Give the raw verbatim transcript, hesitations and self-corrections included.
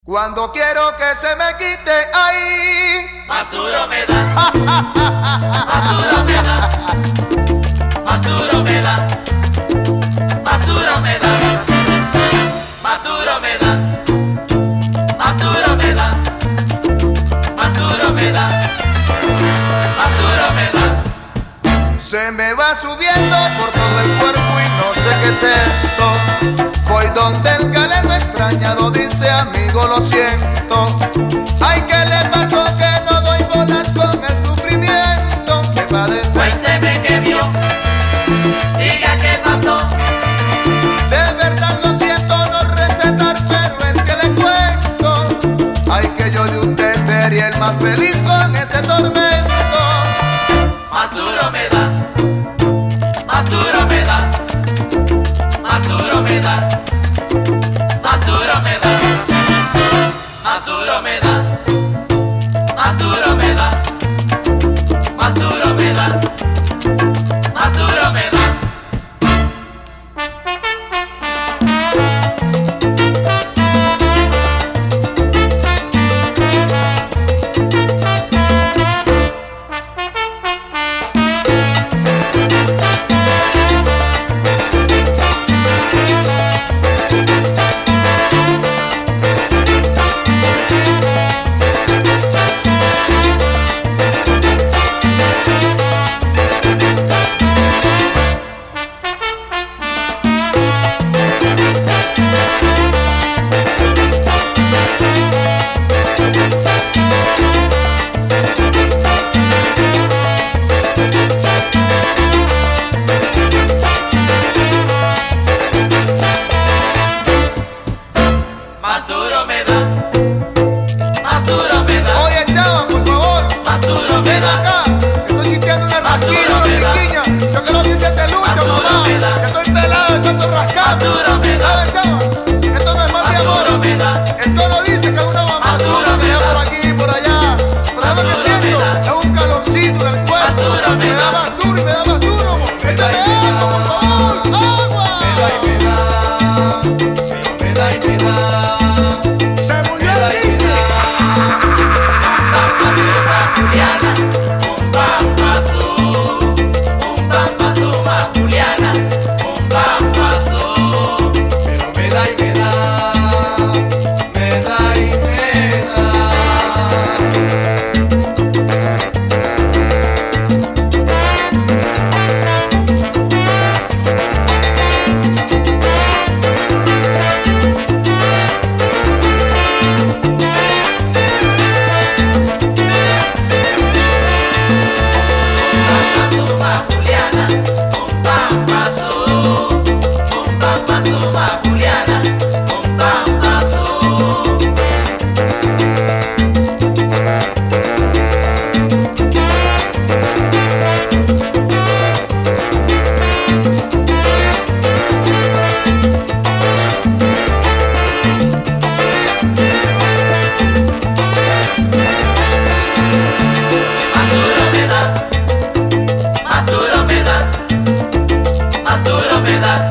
Cuando quiero que se me quite, ay, más duro me da, más duro me da, más duro me da, más duro me da, más duro me da, más duro me da, más duro me da, más duro me da. Se me va subiendo por todo el cuerpo y no sé qué es esto. Voy donde el galeno extrañado dice, amigo, lo siento. Ay, ¿qué le pasó que no doy bolas con el sufrimiento que padece? Cuénteme qué vio, diga qué pasó. De verdad lo siento no recetar, pero es que le cuento. Ay, que yo de usted sería el más feliz con ese tormento. Más duro me da, más duro me da, más duro me da, más duro me da, más duro me da, más duro me da, más duro me da, más duro me da. Más duro me da, más duro me da. Oye, chava, por favor, más duro me ven da. acá. Estoy sintiendo una Más rasquilla, duro una me da. piquiña. Yo quiero que se te lucha, Más duro mamá. me da. Que estoy pelado de tanto rascar. Más duro me da. ¿Sabes, chava? Esto no es más Más de amor. duro me da. El tono dice que es una mamá Más duro dura que me da da. por aquí y por allá. Pero Más lo que duro siento me da. es un calorcito del cuerpo. duro me Me da da. más duro y me da más duro. Échame agua, por favor. ¡Agua! Me da y me da, Se murió el niño. Bamba suma Juliana, un bamba su, un bamba suma Juliana, un bamba su. pero me da y me da, me da y me da. Bamba suma Juliana, un bamba su, un bamba suma Juliana, un bamba su. Más duro me da, más duro me da, más duro me da.